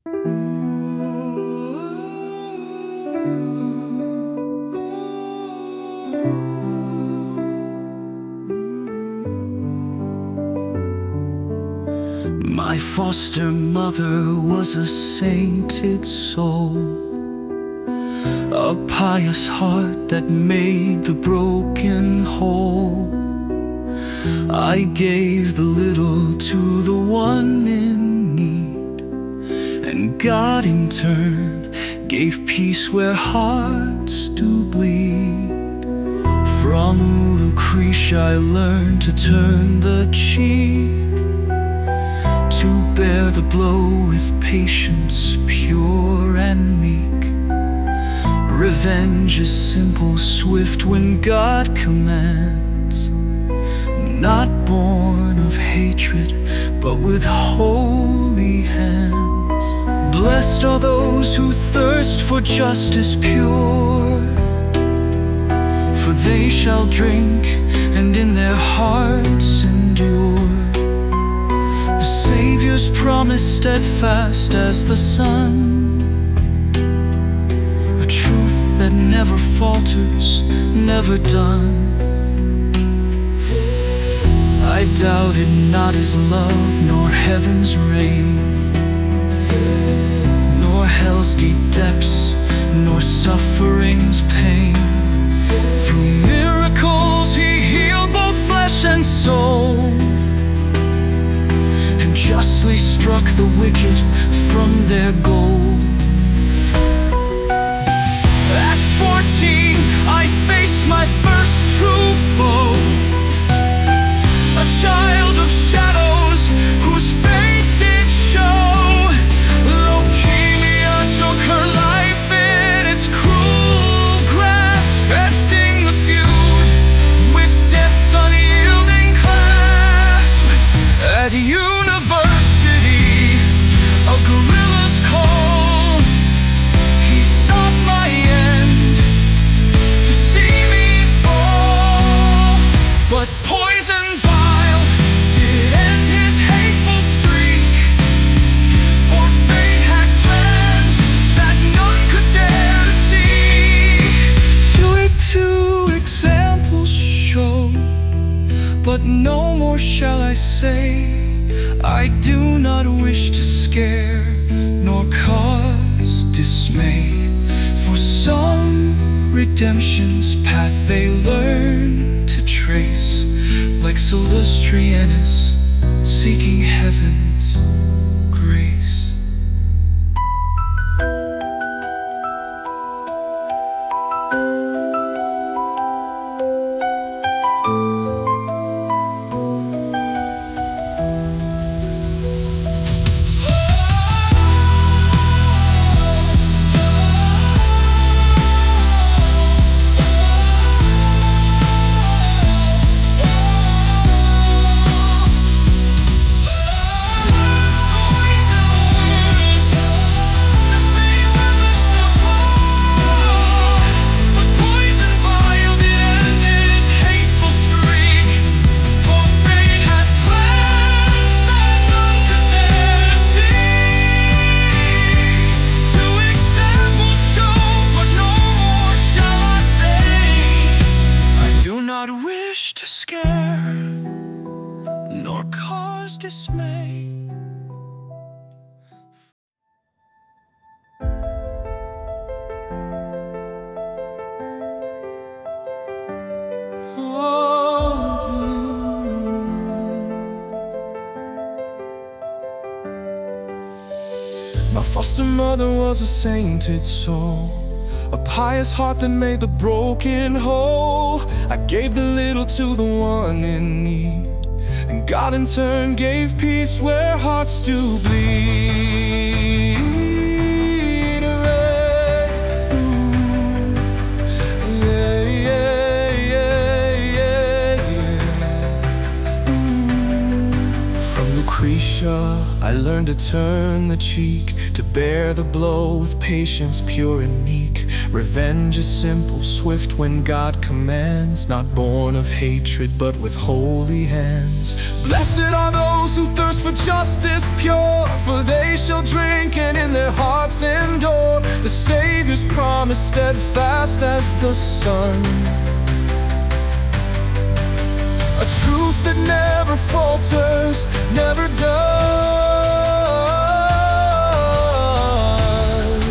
My foster mother was a sainted soul, a pious heart that made the broken whole. I gave the little to the one in need, and God in turn gave peace where hearts do bleed. From Lucretia I learned to turn the cheek, to bear the blow with patience pure and meek. Revenge is simple, swift when God commands, not born of hatred, but with holy hands. Blessed are those who thirst for justice pure, for they shall drink and in their hearts endure the Savior's promise, steadfast as the sun, a truth that never falters, never done. I doubted not His love, nor heaven's reign, nor hell's deep depths, nor suffering's pain. Through miracles He healed both flesh and soul, and justly struck the wicked from their goal. At 14 I faced my first true foe, a child of shadows whose fate did show. Leukemia took her life in its cruel grasp, ending the feud with death's unyielding clasp. At university, a guerrilla's call, he sought my end to see me fall. But poison bile did end his hateful streak, for fate had plans that none could dare to see. Two examples show, but no more shall I say. I do not wish to scare, nor cause dismay, for some redemption's path they learn to trace, like Salustianus seeking heaven's grace. Wish to scare, nor cause dismay. My foster mother was a sainted soul, a pious heart that made the broken whole. I gave the little to the one in need, and God in turn gave peace where hearts do bleed. From Lucretia I learned to turn the cheek, to bear the blow with patience pure and meek. Revenge is simple, swift when God commands, not born of hatred but with holy hands. Blessed are those who thirst for justice pure, for they shall drink and in their hearts endure. The Savior's promise steadfast as the sun. A truth that never falters, never done.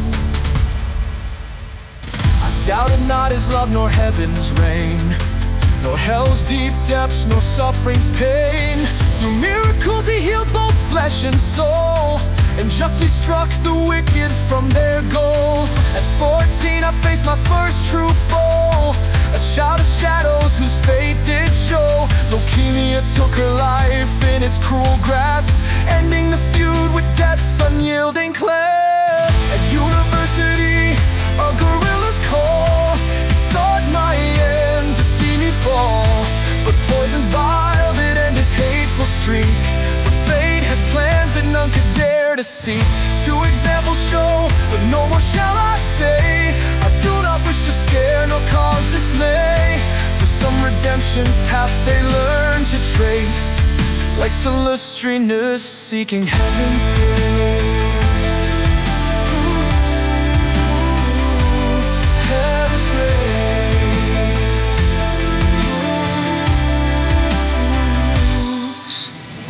I doubted not his love, nor heaven's reign, nor hell's deep depths, nor suffering's pain. Through miracles he healed both flesh and soul, and justly struck the wicked from their goal. At 14 I faced my first true foe, a child of shadows whose fate did show. Leukemia took her life in its cruel grasp, ending the feud with death's unyielding clasp. At university, a guerrilla's call, he sought my end to see me fall, but poisoned by it and his hateful streak, for fate had plans that none could dare to see. Two examples show, but no more shall I say. I do not wish to scare nor cause dismay, for some redemption's path they learn to trace, like Celestrinus seeking heaven's grace. Heaven's grace.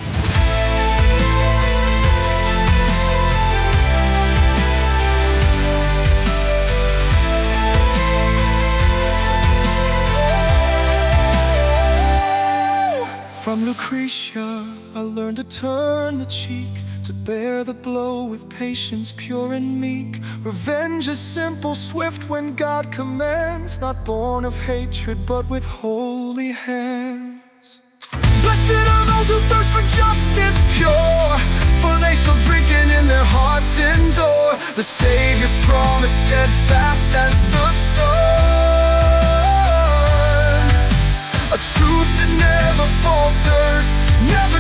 From Lucretia I learned to turn the cheek, to bear the blow with patience pure and meek. Revenge is simple, swift when God commands, not born of hatred but with holy hands. Blessed are those who thirst for justice pure, for they shall drink and in their hearts endure. The Savior's promise steadfast as the sun, a truth that never falters, never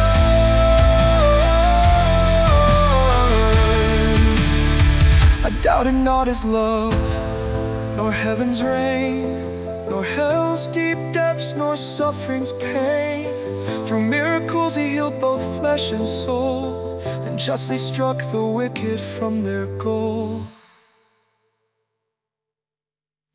done. I doubted not his love, nor heaven's reign, nor hell's deep depths, nor suffering's pain. Through miracles he healed both flesh and soul, and justly struck the wicked from their goal.